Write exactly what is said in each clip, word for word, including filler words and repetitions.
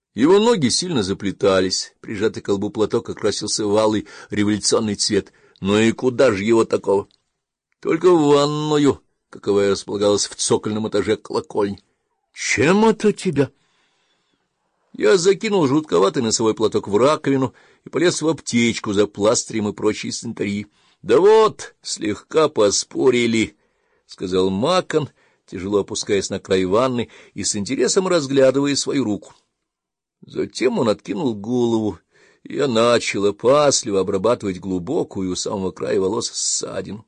Его ноги сильно заплетались, прижатый к колбу платок окрасился в алый революционный цвет. Ну и куда же его такого? Только в ванную, каковая располагалась в цокольном этаже колокольни. — Чем это тебя? Я закинул жутковатый носовой платок в раковину и полез в аптечку за пластырем и прочей санитарией. — Да вот, слегка поспорили, — сказал Макон, тяжело опускаясь на край ванны и с интересом разглядывая свою руку. Затем он откинул голову, и я начал опасливо обрабатывать глубокую у самого края волос ссадину.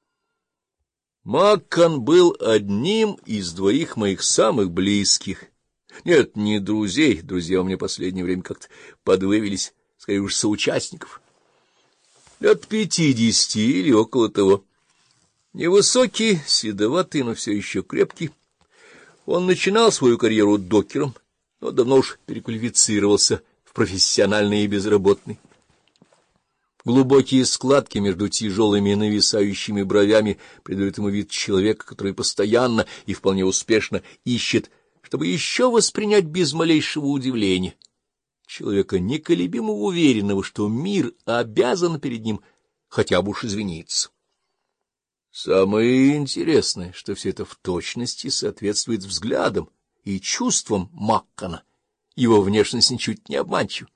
Маккон был одним из двоих моих самых близких. Нет, не друзей, друзья у меня в последнее время как-то подвывелись, скорее уж соучастников. Лет пятидесяти или около того. Невысокий, седоватый, но все еще крепкий. Он начинал свою карьеру докером, но давно уж переквалифицировался в профессиональный и безработный. Глубокие складки между тяжелыми нависающими бровями придают ему вид человека, который постоянно и вполне успешно ищет, чтобы еще воспринять без малейшего удивления. Человека неколебимо уверенного, что мир обязан перед ним хотя бы уж извиниться. Самое интересное, что все это в точности соответствует взглядам и чувствам Маккона. Его внешность ничуть не обманчива.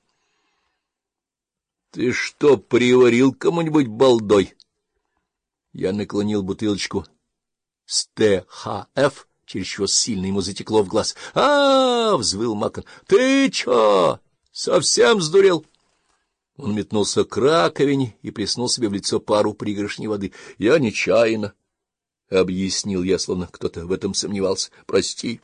— Ты что, приварил кому-нибудь балдой? Я наклонил бутылочку с Т Х Ф, через чего сильно ему затекло в глаз. А — взвыл Маккон. — Ты чё, совсем сдурел? Он метнулся к раковине и плеснул себе в лицо пару пригоршней воды. — Я нечаянно, — объяснил я, словно кто-то в этом сомневался. — Прости.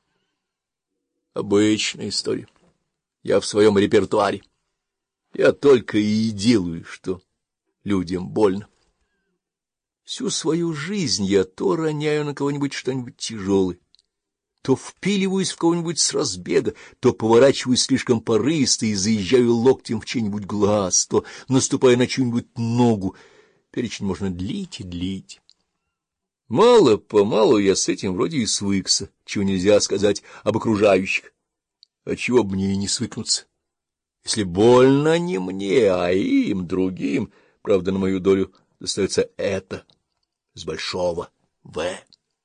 Обычная история. Я в своем репертуаре. Я только и делаю, что людям больно. Всю свою жизнь я то роняю на кого-нибудь что-нибудь тяжелое, то впиливаюсь в кого-нибудь с разбега, то поворачиваюсь слишком порывисто и заезжаю локтем в чей-нибудь глаз, то наступаю на чью-нибудь ногу. Перечень можно длить и длить. Мало-помалу я с этим вроде и свыкся, чего нельзя сказать об окружающих. А чего бы мне и не свыкнуться? Если больно не мне, а им, другим, правда, на мою долю достается это с большого «В».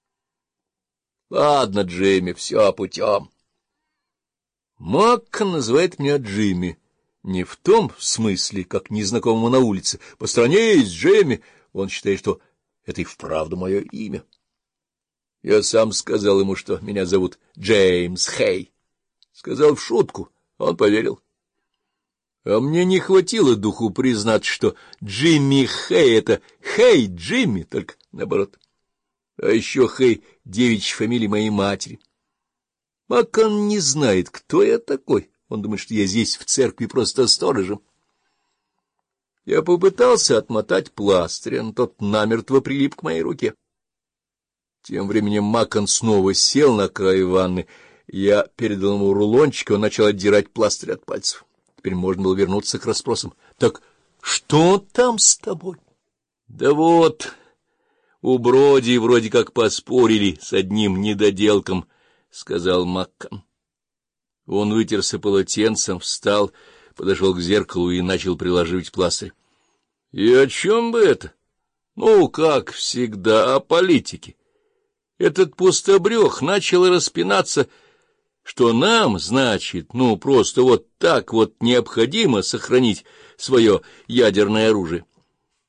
Ладно, Джимми, все путем. Маккон называет меня Джимми. Не в том смысле, как незнакомому на улице. Посторонись, Джимми. Он считает, что это и вправду мое имя. Я сам сказал ему, что меня зовут Джеймс Хей. Сказал в шутку, он поверил. А мне не хватило духу признать, что Джимми Хей — это Хей Джимми, только наоборот. А еще Хей — девичья фамилия моей матери. Маккон не знает, кто я такой. Он думает, что я здесь в церкви просто сторожем. Я попытался отмотать пластырь, но тот намертво прилип к моей руке. Тем временем Маккон снова сел на край ванны. Я передал ему рулончик, и он начал отдирать пластырь от пальцев. Теперь можно было вернуться к расспросам. — Так что там с тобой? — Да вот, у Броди вроде как поспорили с одним недоделком, — сказал Маккон. Он вытерся полотенцем, встал, подошел к зеркалу и начал приложить пластырь. — И о чем бы это? Ну, как всегда, о политике. Этот пустобрех начал распинаться, что нам, значит, ну, просто вот так вот необходимо сохранить свое ядерное оружие.